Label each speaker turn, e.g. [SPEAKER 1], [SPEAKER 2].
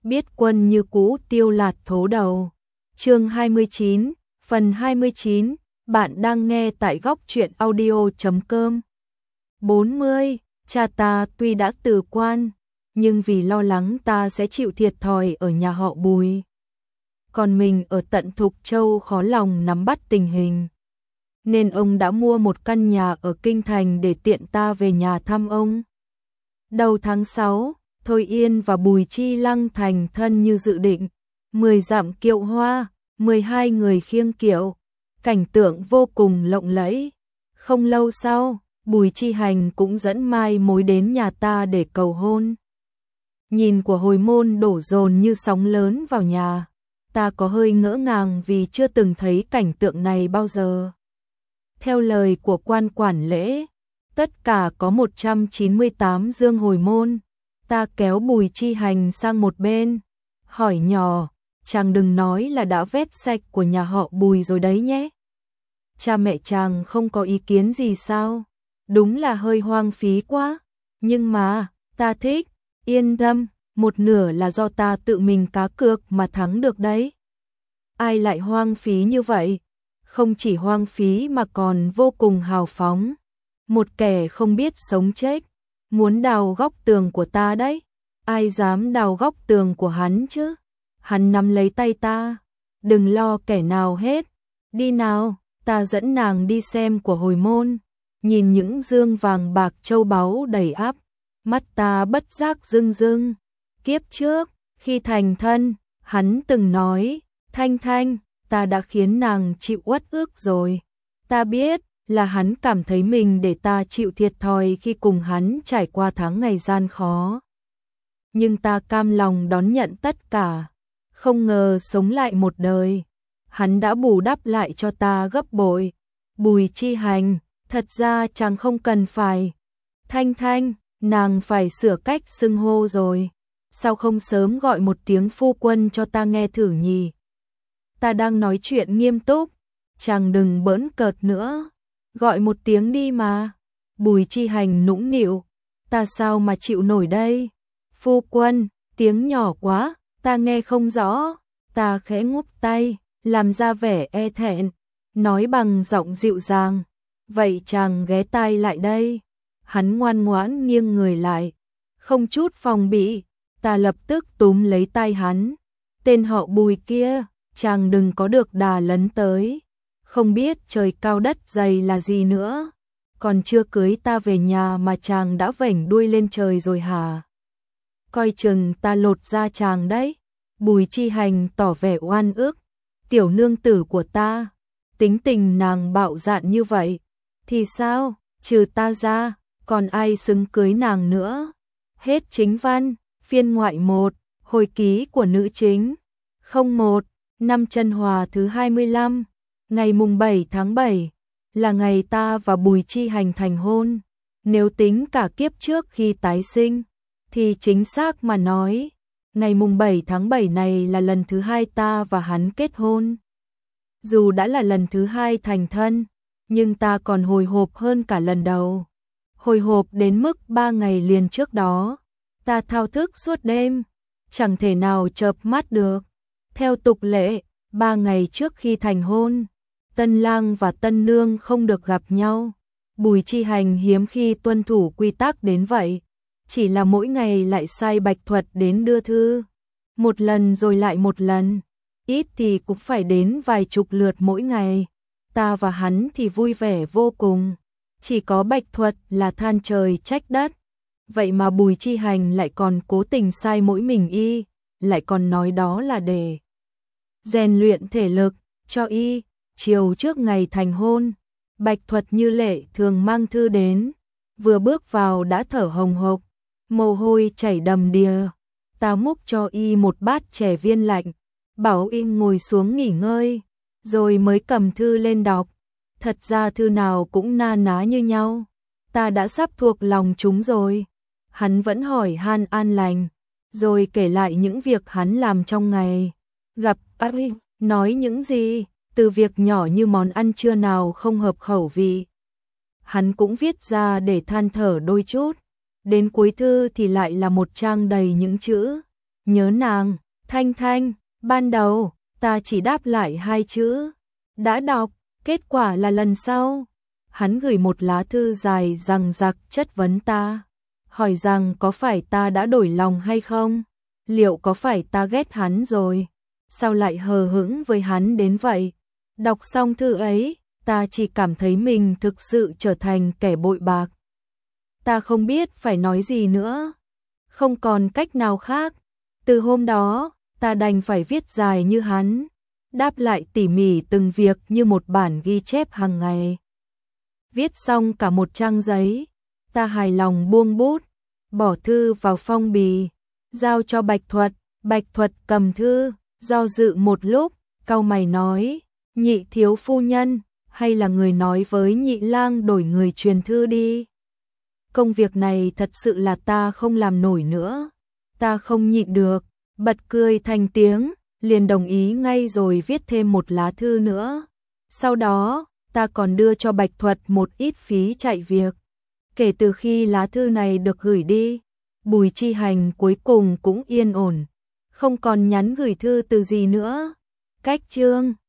[SPEAKER 1] biết quân như cũ tiêu lạt thố đầu. Chương 29, phần 29, bạn đang nghe tại góc truyện audio.com. 40, cha ta tuy đã từ quan, nhưng vì lo lắng ta sẽ chịu thiệt thòi ở nhà họ Bùi. Còn mình ở tận Thục Châu khó lòng nắm bắt tình hình. Nên ông đã mua một căn nhà ở Kinh Thành để tiện ta về nhà thăm ông. Đầu tháng 6, Thôi Yên và Bùi Chi Lăng thành thân như dự định. 10 dặm kiệu hoa, 12 người khiêng kiệu. Cảnh tượng vô cùng lộng lẫy. Không lâu sau, Bùi Chi Hành cũng dẫn mai mối đến nhà ta để cầu hôn. Nhìn của hồi môn đổ dồn như sóng lớn vào nhà. Ta có hơi ngỡ ngàng vì chưa từng thấy cảnh tượng này bao giờ. Theo lời của quan quản lễ, tất cả có 198 dương hồi môn. Ta kéo Bùi Chi Hành sang một bên, hỏi nhỏ, chàng đừng nói là đã vét sạch của nhà họ Bùi rồi đấy nhé. Cha mẹ chàng không có ý kiến gì sao? Đúng là hơi hoang phí quá, nhưng mà, ta thích, yên tâm, một nửa là do ta tự mình cá cược mà thắng được đấy. Ai lại hoang phí như vậy? Không chỉ hoang phí mà còn vô cùng hào phóng. Một kẻ không biết sống chết, muốn đào góc tường của ta đấy. Ai dám đào góc tường của hắn chứ? Hắn nắm lấy tay ta, đừng lo kẻ nào hết. Đi nào, ta dẫn nàng đi xem của hồi môn. Nhìn những dương vàng bạc châu báu đầy ắp, mắt ta bất giác rưng rưng. Kiếp trước, khi thành thân, hắn từng nói, Thanh Thanh, ta đã khiến nàng chịu uất ức rồi. Ta biết là hắn cảm thấy mình để ta chịu thiệt thòi khi cùng hắn trải qua tháng ngày gian khó. Nhưng ta cam lòng đón nhận tất cả, không ngờ sống lại một đời. Hắn đã bù đắp lại cho ta gấp bội. Bùi Chi Hành, thật ra chàng không cần phải. Thanh Thanh, nàng phải sửa cách xưng hô rồi. Sao không sớm gọi một tiếng phu quân cho ta nghe thử nhỉ? Ta đang nói chuyện nghiêm túc, chàng đừng bỡn cợt nữa. Gọi một tiếng đi mà. Bùi Chi Hành nũng nịu, ta sao mà chịu nổi đây? Phu quân, tiếng nhỏ quá, ta nghe không rõ. Ta khẽ ngúp tay, làm ra vẻ e thẹn, nói bằng giọng dịu dàng. Vậy chàng ghé tai lại đây. Hắn ngoan ngoãn nghiêng người lại, không chút phòng bị. Ta lập tức túm lấy tay hắn. Tên họ Bùi kia, chàng đừng có được đà lấn tới. Không biết trời cao đất dày là gì nữa. Còn chưa cưới ta về nhà mà chàng đã vểnh đuôi lên trời rồi hả? Coi chừng ta lột da chàng đấy. Bùi Chi Hành tỏ vẻ oan ức. Tiểu nương tử của ta, tính tình nàng bạo dạn như vậy, thì sao, trừ ta ra, còn ai xứng cưới nàng nữa? Hết chính văn, phiên ngoại 1, hồi ký của nữ chính. 01, năm Chân Hòa thứ 25, ngày mùng 7 tháng 7, là ngày ta và Bùi Chi Hành thành hôn. Nếu tính cả kiếp trước khi tái sinh, thì chính xác mà nói, ngày mùng 7 tháng 7 này là lần thứ 2 ta và hắn kết hôn. Dù đã là lần thứ 2 thành thân, nhưng ta còn hồi hộp hơn cả lần đầu. Hồi hộp đến mức 3 ngày liền trước đó, ta thao thức suốt đêm, chẳng thể nào chợp mắt được. Theo tục lệ, 3 ngày trước khi thành hôn, tân lang và tân nương không được gặp nhau. Bùi Chi Hành hiếm khi tuân thủ quy tắc đến vậy, chỉ là mỗi ngày lại sai Bạch Thuật đến đưa thư. Một lần rồi lại một lần, ít thì cũng phải đến vài chục lượt mỗi ngày. Ta và hắn thì vui vẻ vô cùng, chỉ có Bạch Thuật là than trời trách đất. Vậy mà Bùi Chi Hành lại còn cố tình sai mỗi mình y, lại còn nói đó là để rèn luyện thể lực cho y. Chiều trước ngày thành hôn, Bạch Thuật như lệ thường mang thư đến, vừa bước vào đã thở hồng hộc, mồ hôi chảy đầm đìa. Ta múc cho y một bát chè viên lạnh, bảo y ngồi xuống nghỉ ngơi, rồi mới cầm thư lên đọc. Thật ra thư nào cũng na ná như nhau, ta đã sắp thuộc lòng chúng rồi. Hắn vẫn hỏi han an lành, rồi kể lại những việc hắn làm trong ngày. Gặp Paris, nói những gì, từ việc nhỏ như món ăn trưa nào không hợp khẩu vị. Hắn cũng viết ra để than thở đôi chút. Đến cuối thư thì lại là một trang đầy những chữ. nhớ nàng, Thanh Thanh, ban đầu, ta chỉ đáp lại 2 chữ, đã đọc, kết quả là lần sau. Hắn gửi một lá thư dài dằng dặc chất vấn ta, hỏi rằng có phải ta đã đổi lòng hay không, liệu có phải ta ghét hắn rồi, sao lại hờ hững với hắn đến vậy. Đọc xong thư ấy, ta chỉ cảm thấy mình thực sự trở thành kẻ bội bạc. Ta không biết phải nói gì nữa, không còn cách nào khác. Từ hôm đó, ta đành phải viết dài như hắn, đáp lại tỉ mỉ từng việc như một bản ghi chép hàng ngày. Viết xong cả một trang giấy, ta hài lòng buông bút, bỏ thư vào phong bì, giao cho Bạch Thuật. Bạch Thuật cầm thư, do dự một lúc, cau mày nói, Nhị thiếu phu nhân, hay là người nói với Nhị lang đổi người truyền thư đi. Công việc này thật sự là ta không làm nổi nữa. Ta không nhịn được, bật cười thành tiếng, liền đồng ý ngay rồi viết thêm một lá thư nữa. Sau đó, ta còn đưa cho Bạch Thuật một ít phí chạy việc. Kể từ khi lá thư này được gửi đi, Bùi Chi Hành cuối cùng cũng yên ổn, không còn nhắn gửi thư từ gì nữa. Cách chương